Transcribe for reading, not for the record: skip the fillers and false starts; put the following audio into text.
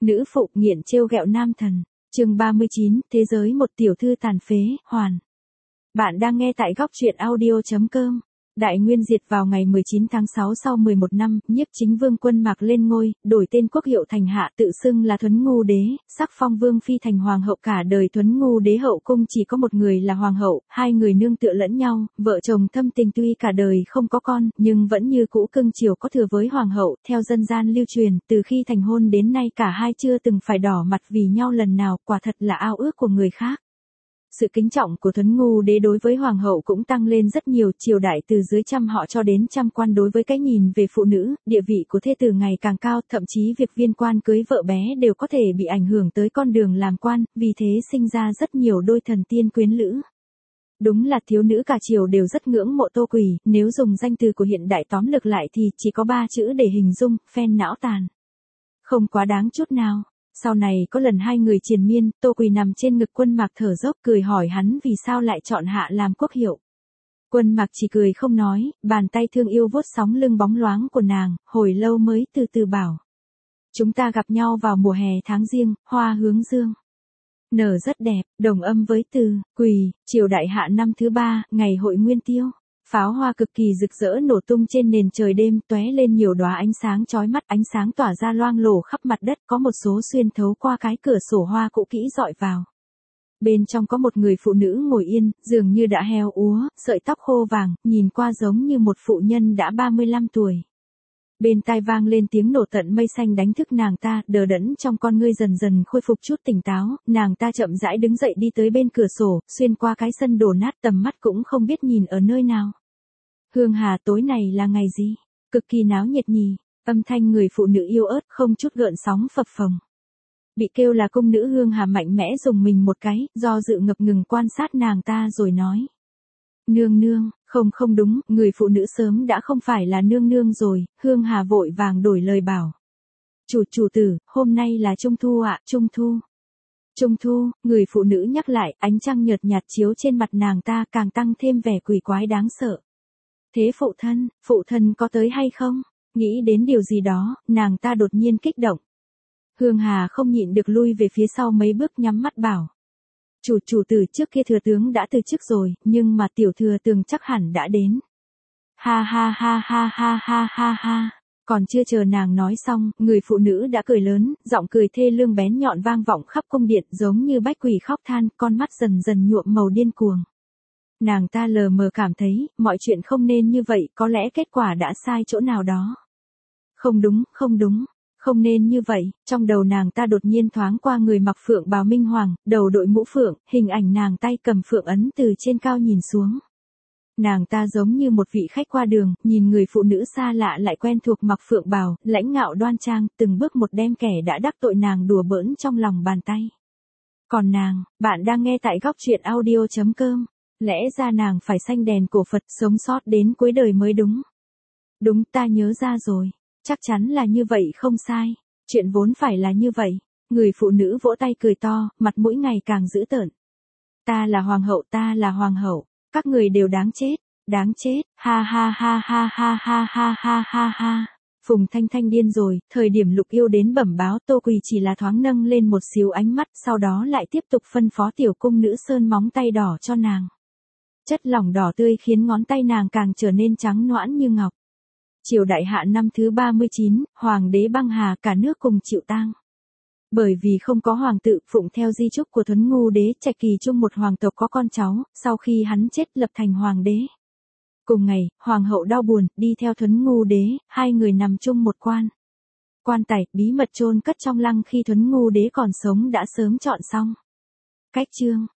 Nữ phụ nghiện trêu ghẹo nam thần. Chương 39, thế giới một tiểu thư tàn phế, hoàn. Bạn đang nghe tại góc truyện audio.com. Đại Nguyên diệt vào ngày 19 tháng 6 sau 11 năm, Nhiếp Chính Vương Quân Mạc lên ngôi, đổi tên quốc hiệu thành Hạ, tự xưng là Thuấn Ngu Đế, sắc phong Vương phi thành hoàng hậu. Cả đời Thuấn Ngu Đế hậu cung chỉ có một người là hoàng hậu, hai người nương tựa lẫn nhau, vợ chồng thâm tình tuy cả đời không có con, nhưng vẫn như cũ cưng chiều có thừa với hoàng hậu. Theo dân gian lưu truyền, từ khi thành hôn đến nay cả hai chưa từng phải đỏ mặt vì nhau lần nào, quả thật là ao ước của người khác. Sự kính trọng của Thuấn Ngu Đế đối với hoàng hậu cũng tăng lên rất nhiều, triều đại từ dưới trăm họ cho đến trăm quan đối với cái nhìn về phụ nữ, địa vị của thê tử ngày càng cao, thậm chí việc viên quan cưới vợ bé đều có thể bị ảnh hưởng tới con đường làm quan, vì thế sinh ra rất nhiều đôi thần tiên quyến lữ. Đúng là thiếu nữ cả triều đều rất ngưỡng mộ Tô Quỳ, nếu dùng danh từ của hiện đại tóm lược lại thì chỉ có 3 chữ để hình dung, phen não tàn. Không quá đáng chút nào. Sau này có lần hai người triền miên, Tô Quỳ nằm trên ngực Quân Mạc thở dốc, cười hỏi hắn vì sao lại chọn Hạ làm quốc hiệu. Quân Mạc chỉ cười không nói, bàn tay thương yêu vuốt sóng lưng bóng loáng của nàng, hồi lâu mới từ từ bảo. Chúng ta gặp nhau vào mùa hè tháng Giêng, hoa hướng dương nở rất đẹp, đồng âm với từ Quỳ. Triều đại Hạ năm thứ 3, ngày hội Nguyên Tiêu. Pháo hoa cực kỳ rực rỡ nổ tung trên nền trời đêm, tóe lên nhiều đóa ánh sáng chói mắt, ánh sáng tỏa ra loang lổ khắp mặt đất, có một số xuyên thấu qua cái cửa sổ hoa cũ kỹ dọi vào. Bên trong có một người phụ nữ ngồi yên, dường như đã héo úa, sợi tóc khô vàng, nhìn qua giống như một phụ nhân đã 35 tuổi. Bên tai vang lên tiếng nổ tận mây xanh đánh thức nàng ta, đờ đẫn trong con ngươi dần dần khôi phục chút tỉnh táo, nàng ta chậm rãi đứng dậy đi tới bên cửa sổ, xuyên qua cái sân đổ nát, tầm mắt cũng không biết nhìn ở nơi nào. Hương Hà, tối này là ngày gì? Cực kỳ náo nhiệt nhỉ? Âm thanh người phụ nữ yếu ớt không chút gợn sóng phập phồng. Bị kêu là cung nữ Hương Hà mạnh mẽ dùng mình một cái, do dự ngập ngừng quan sát nàng ta rồi nói. Nương nương, không đúng, người phụ nữ sớm đã không phải là nương nương rồi. Hương Hà vội vàng đổi lời bảo. Chủ tử, hôm nay là Trung Thu ạ, Trung Thu. Trung Thu, người phụ nữ nhắc lại, ánh trăng nhợt nhạt chiếu trên mặt nàng ta càng tăng thêm vẻ quỷ quái đáng sợ. Thế phụ thân có tới hay không? Nghĩ đến điều gì đó, nàng ta đột nhiên kích động. Hương Hà không nhịn được lui về phía sau mấy bước nhắm mắt bảo. Chủ tử, trước kia thừa tướng đã từ chức rồi, nhưng mà tiểu thừa tướng chắc hẳn đã đến. Ha ha ha ha ha ha ha ha. Còn chưa chờ nàng nói xong, người phụ nữ đã cười lớn, giọng cười thê lương bén nhọn vang vọng khắp cung điện, giống như bách quỷ khóc than, con mắt dần dần nhuộm màu điên cuồng. Nàng ta lờ mờ cảm thấy, mọi chuyện không nên như vậy, có lẽ kết quả đã sai chỗ nào đó. Không đúng, không nên như vậy. Trong đầu nàng ta đột nhiên thoáng qua người mặc phượng bào minh hoàng, đầu đội mũ phượng, hình ảnh nàng tay cầm phượng ấn từ trên cao nhìn xuống. Nàng ta giống như một vị khách qua đường, nhìn người phụ nữ xa lạ lại quen thuộc mặc phượng bào, lãnh ngạo đoan trang, từng bước một đem kẻ đã đắc tội nàng đùa bỡn trong lòng bàn tay. Còn nàng, bạn đang nghe tại góc truyện audio.com. Lẽ ra nàng phải sanh đèn cổ Phật, sống sót đến cuối đời mới đúng. Đúng, ta nhớ ra rồi. Chắc chắn là như vậy không sai. Chuyện vốn phải là như vậy. Người phụ nữ vỗ tay cười to, mặt mũi ngày càng dữ tợn. Ta là hoàng hậu. Các người đều đáng chết. Ha ha ha ha ha ha ha ha ha ha. Phùng Thanh Thanh điên rồi, thời điểm Lục Yêu đến bẩm báo Tô Quỳ chỉ là thoáng nâng lên một xíu ánh mắt, sau đó lại tiếp tục phân phó tiểu cung nữ sơn móng tay đỏ cho nàng. Chất lỏng đỏ tươi khiến ngón tay nàng càng trở nên trắng nõn như ngọc. Triều đại Hạ năm thứ 39, hoàng đế băng hà, cả nước cùng chịu tang. Bởi vì không có hoàng tự, phụng theo di chúc của Thuấn Ngu Đế, Trạch Kỳ chung một hoàng tộc có con cháu, sau khi hắn chết lập thành hoàng đế. Cùng ngày, hoàng hậu đau buồn, đi theo Thuấn Ngu Đế, hai người nằm chung một quan tài, bí mật chôn cất trong lăng khi Thuấn Ngu Đế còn sống đã sớm chọn xong. Cách chương